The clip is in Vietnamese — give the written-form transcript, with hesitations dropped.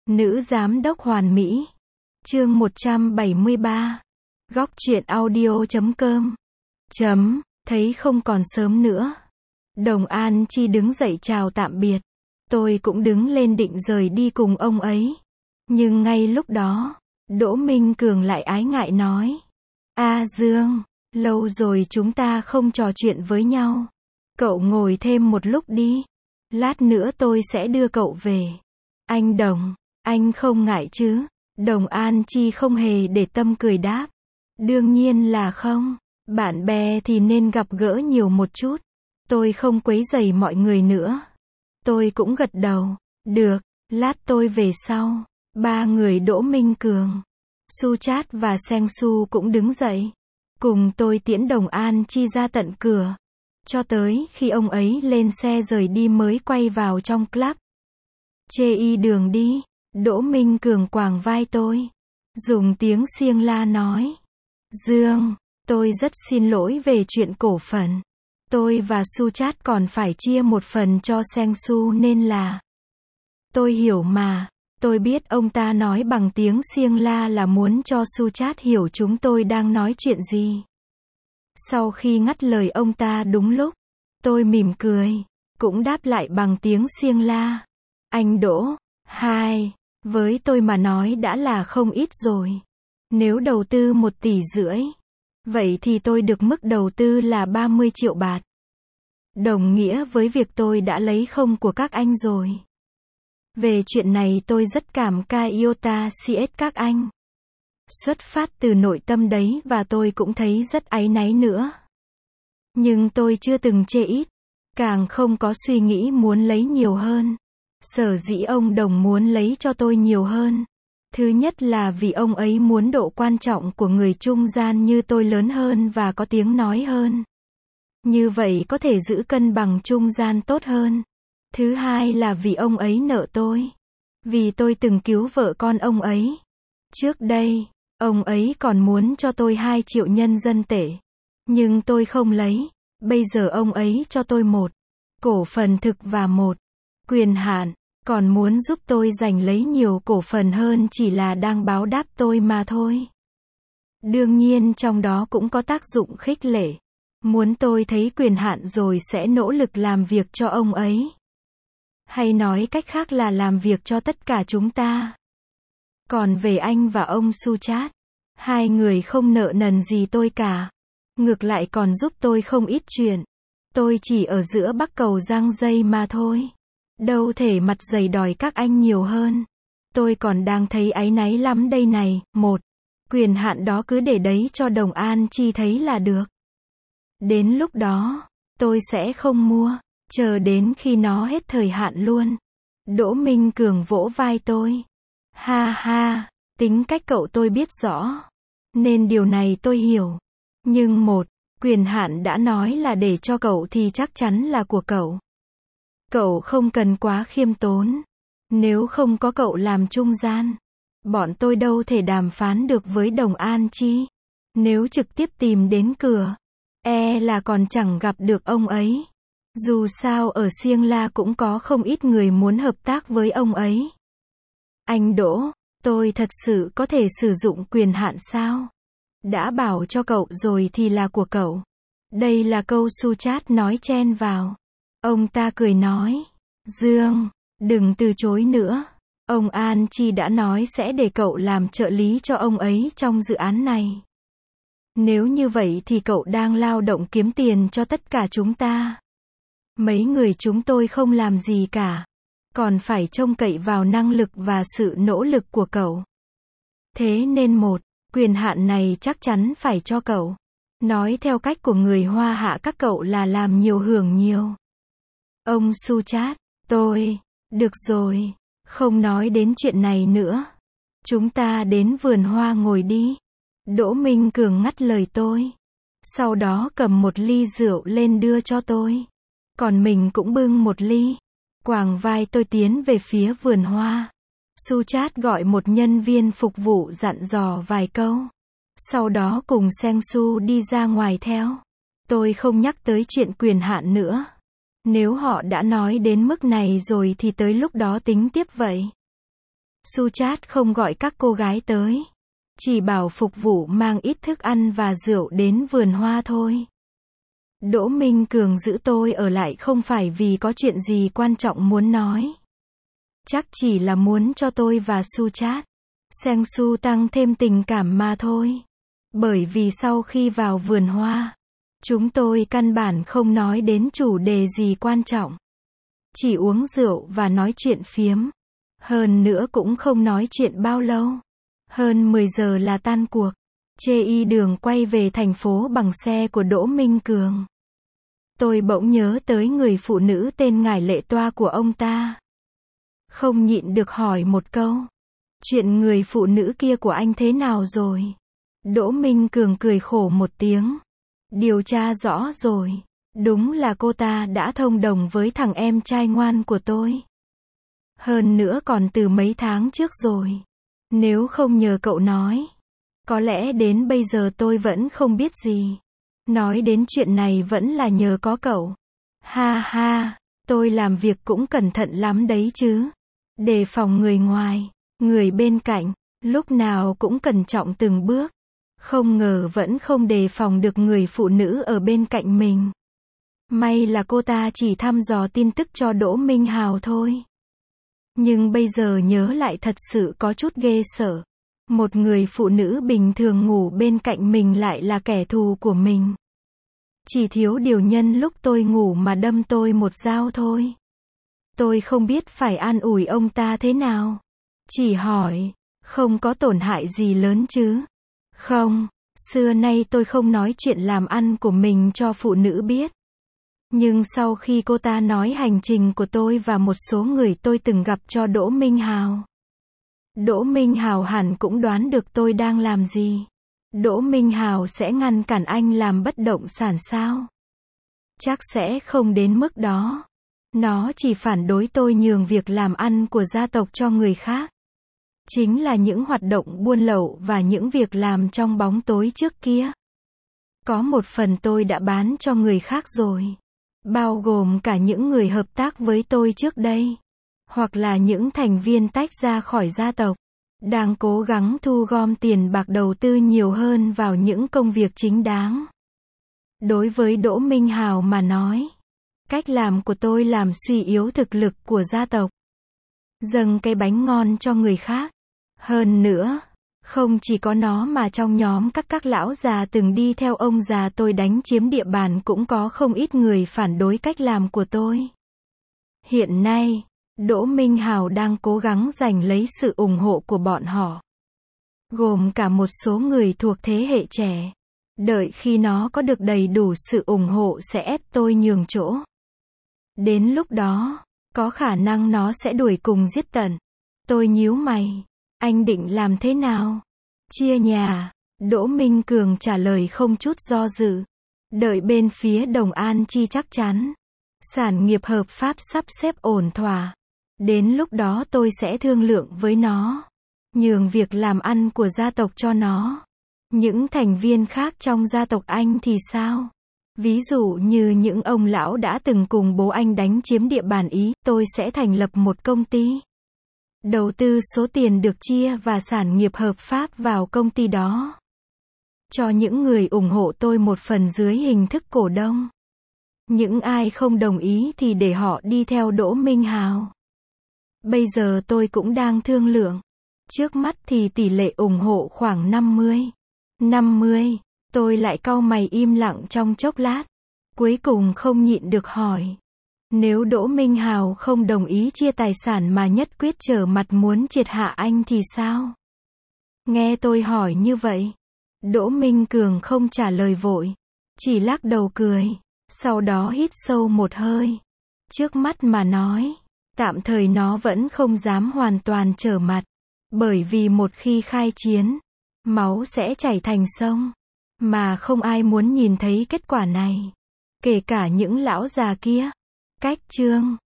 Nữ giám đốc hoàn mỹ. Chương 173. Góc truyện audio.com. Thấy không còn sớm nữa. Đồng An Chi đứng dậy chào tạm biệt. Tôi cũng đứng lên định rời đi cùng ông ấy. Nhưng ngay lúc đó, Đỗ Minh Cường lại ái ngại nói. Dương, lâu rồi chúng ta không trò chuyện với nhau. Cậu ngồi thêm một lúc đi. Lát nữa tôi sẽ đưa cậu về. Anh Đồng, anh không ngại chứ? Đồng An Chi không hề để tâm cười đáp. Đương nhiên là không. Bạn bè thì nên gặp gỡ nhiều một chút. Tôi không quấy rầy mọi người nữa. Tôi cũng gật đầu. Được, lát tôi về sau. Ba người Đỗ Minh Cường, Suchat và Seng Su cũng đứng dậy. Cùng tôi tiễn Đồng An Chi ra tận cửa. Cho tới khi ông ấy lên xe rời đi mới quay vào trong club. Chê y đường đi. Đỗ Minh Cường quàng vai tôi. Dùng tiếng Siêng La nói. Dương, tôi rất xin lỗi về chuyện cổ phần. Tôi và Suchat còn phải chia một phần cho Seng Su nên là. Tôi hiểu mà. Tôi biết ông ta nói bằng tiếng Siêng La là muốn cho Suchat hiểu chúng tôi đang nói chuyện gì. Sau khi ngắt lời ông ta đúng lúc, tôi mỉm cười, cũng đáp lại bằng tiếng Siêng La. Anh Đỗ, với tôi mà nói đã là không ít rồi. Nếu đầu tư 1,5 tỷ, vậy thì tôi được mức đầu tư là 30 triệu bạt. Đồng nghĩa với việc tôi đã lấy không của các anh rồi. Về chuyện này tôi rất cảm kích Iota CS các anh. Xuất phát từ nội tâm đấy và tôi cũng thấy rất áy náy nữa. Nhưng tôi chưa từng chê ít, càng không có suy nghĩ muốn lấy nhiều hơn. Sở dĩ ông Đồng muốn lấy cho tôi nhiều hơn. Thứ nhất là vì ông ấy muốn độ quan trọng của người trung gian như tôi lớn hơn và có tiếng nói hơn. Như vậy có thể giữ cân bằng trung gian tốt hơn. Thứ hai là vì ông ấy nợ tôi. Vì tôi từng cứu vợ con ông ấy. Trước đây, ông ấy còn muốn cho tôi 2 triệu nhân dân tệ. Nhưng tôi không lấy. Bây giờ ông ấy cho tôi 1 cổ phần thực và 1 quyền hạn. Còn muốn giúp tôi giành lấy nhiều cổ phần hơn chỉ là đang báo đáp tôi mà thôi. Đương nhiên trong đó cũng có tác dụng khích lệ. Muốn tôi thấy quyền hạn rồi sẽ nỗ lực làm việc cho ông ấy. Hay nói cách khác là làm việc cho tất cả chúng ta. Còn về anh và ông Suchat, hai người không nợ nần gì tôi cả. Ngược lại còn giúp tôi không ít chuyện. Tôi chỉ ở giữa bắc cầu giăng dây mà thôi. Đâu thể mặt dày đòi các anh nhiều hơn. Tôi còn đang thấy áy náy lắm đây này. 1. Quyền hạn đó cứ để đấy cho Đồng An Chi thấy là được. Đến lúc đó, tôi sẽ không mua. Chờ đến khi nó hết thời hạn luôn. Đỗ Minh Cường vỗ vai tôi. Tính cách cậu tôi biết rõ. Nên điều này tôi hiểu. Nhưng 1. Quyền hạn đã nói là để cho cậu thì chắc chắn là của cậu. Cậu không cần quá khiêm tốn. Nếu không có cậu làm trung gian, bọn tôi đâu thể đàm phán được với Đồng An Chi. Nếu trực tiếp tìm đến cửa, là còn chẳng gặp được ông ấy. Dù sao ở Siêng La cũng có không ít người muốn hợp tác với ông ấy. Anh Đỗ, tôi thật sự có thể sử dụng quyền hạn sao? Đã bảo cho cậu rồi thì là của cậu. Đây là câu Suchat nói chen vào. Ông ta cười nói. Dương, đừng từ chối nữa. Ông An Chi đã nói sẽ để cậu làm trợ lý cho ông ấy trong dự án này. Nếu như vậy thì cậu đang lao động kiếm tiền cho tất cả chúng ta. Mấy người chúng tôi không làm gì cả. Còn phải trông cậy vào năng lực và sự nỗ lực của cậu. Thế nên 1. Quyền hạn này chắc chắn phải cho cậu. Nói theo cách của người Hoa Hạ các cậu là làm nhiều hưởng nhiều. Ông Suchat, được rồi, không nói đến chuyện này nữa. Chúng ta đến vườn hoa ngồi đi. Đỗ Minh Cường ngắt lời tôi. Sau đó cầm một ly rượu lên đưa cho tôi. Còn mình cũng bưng một ly. Quàng vai tôi tiến về phía vườn hoa. Suchat gọi một nhân viên phục vụ dặn dò vài câu. Sau đó cùng Seng Su đi ra ngoài theo. Tôi không nhắc tới chuyện quyền hạn nữa. Nếu họ đã nói đến mức này rồi thì tới lúc đó tính tiếp vậy. Suchat không gọi các cô gái tới. Chỉ bảo phục vụ mang ít thức ăn và rượu đến vườn hoa thôi. Đỗ Minh Cường giữ tôi ở lại không phải vì có chuyện gì quan trọng muốn nói. Chắc chỉ là muốn cho tôi và Suchat, Seng Su tăng thêm tình cảm mà thôi. Bởi vì sau khi vào vườn hoa, chúng tôi căn bản không nói đến chủ đề gì quan trọng. Chỉ uống rượu và nói chuyện phiếm. Hơn nữa cũng không nói chuyện bao lâu. Hơn 10 giờ là tan cuộc. Chê y đường quay về thành phố bằng xe của Đỗ Minh Cường. Tôi bỗng nhớ tới người phụ nữ tên Ngải Lệ Toa của ông ta. Không nhịn được hỏi một câu. Chuyện người phụ nữ kia của anh thế nào rồi? Đỗ Minh Cường cười khổ một tiếng. Điều tra rõ rồi. Đúng là cô ta đã thông đồng với thằng em trai ngoan của tôi. Hơn nữa còn từ mấy tháng trước rồi. Nếu không nhờ cậu nói, có lẽ đến bây giờ tôi vẫn không biết gì. Nói đến chuyện này vẫn là nhờ có cậu. Ha ha, tôi làm việc cũng cẩn thận lắm đấy chứ. Đề phòng người ngoài, người bên cạnh, lúc nào cũng cẩn trọng từng bước. Không ngờ vẫn không đề phòng được người phụ nữ ở bên cạnh mình. May là cô ta chỉ thăm dò tin tức cho Đỗ Minh Hào thôi. Nhưng bây giờ nhớ lại thật sự có chút ghê sợ. Một người phụ nữ bình thường ngủ bên cạnh mình lại là kẻ thù của mình. Chỉ thiếu điều nhân lúc tôi ngủ mà đâm tôi một dao thôi. Tôi không biết phải an ủi ông ta thế nào. Chỉ hỏi, không có tổn hại gì lớn chứ? Không, xưa nay tôi không nói chuyện làm ăn của mình cho phụ nữ biết. Nhưng sau khi cô ta nói hành trình của tôi và một số người tôi từng gặp cho Đỗ Minh Hào. Đỗ Minh Hào hẳn cũng đoán được tôi đang làm gì. Đỗ Minh Hào sẽ ngăn cản anh làm bất động sản sao? Chắc sẽ không đến mức đó. Nó chỉ phản đối tôi nhường việc làm ăn của gia tộc cho người khác. Chính là những hoạt động buôn lậu và những việc làm trong bóng tối trước kia. Có một phần tôi đã bán cho người khác rồi. Bao gồm cả những người hợp tác với tôi trước đây. Hoặc là những thành viên tách ra khỏi gia tộc. Đang cố gắng thu gom tiền bạc đầu tư nhiều hơn vào những công việc chính đáng. Đối với Đỗ Minh Hào mà nói, cách làm của tôi làm suy yếu thực lực của gia tộc. Dâng cái bánh ngon cho người khác. Hơn nữa, không chỉ có nó mà trong nhóm các lão già từng đi theo ông già tôi đánh chiếm địa bàn cũng có không ít người phản đối cách làm của tôi. Hiện nay, Đỗ Minh Hào đang cố gắng giành lấy sự ủng hộ của bọn họ. Gồm cả một số người thuộc thế hệ trẻ. Đợi khi nó có được đầy đủ sự ủng hộ sẽ ép tôi nhường chỗ. Đến lúc đó, có khả năng nó sẽ đuổi cùng giết tận. Tôi nhíu mày. Anh định làm thế nào? Chia nhà. Đỗ Minh Cường trả lời không chút do dự. Đợi bên phía Đồng An Chi chắc chắn. Sản nghiệp hợp pháp sắp xếp ổn thỏa. Đến lúc đó tôi sẽ thương lượng với nó. Nhường việc làm ăn của gia tộc cho nó. Những thành viên khác trong gia tộc anh thì sao? Ví dụ như những ông lão đã từng cùng bố anh đánh chiếm địa bàn Ý, tôi sẽ thành lập một công ty. Đầu tư số tiền được chia và sản nghiệp hợp pháp vào công ty đó. Cho những người ủng hộ tôi một phần dưới hình thức cổ đông. Những ai không đồng ý thì để họ đi theo Đỗ Minh Hào. Bây giờ tôi cũng đang thương lượng. Trước mắt thì tỷ lệ ủng hộ khoảng 50. 50, tôi lại cau mày im lặng trong chốc lát. Cuối cùng không nhịn được hỏi. Nếu Đỗ Minh Hào không đồng ý chia tài sản mà nhất quyết trở mặt muốn triệt hạ anh thì sao? Nghe tôi hỏi như vậy, Đỗ Minh Cường không trả lời vội, chỉ lắc đầu cười, sau đó hít sâu một hơi. Trước mắt mà nói, tạm thời nó vẫn không dám hoàn toàn trở mặt, bởi vì một khi khai chiến, máu sẽ chảy thành sông, mà không ai muốn nhìn thấy kết quả này, kể cả những lão già kia. Cách chương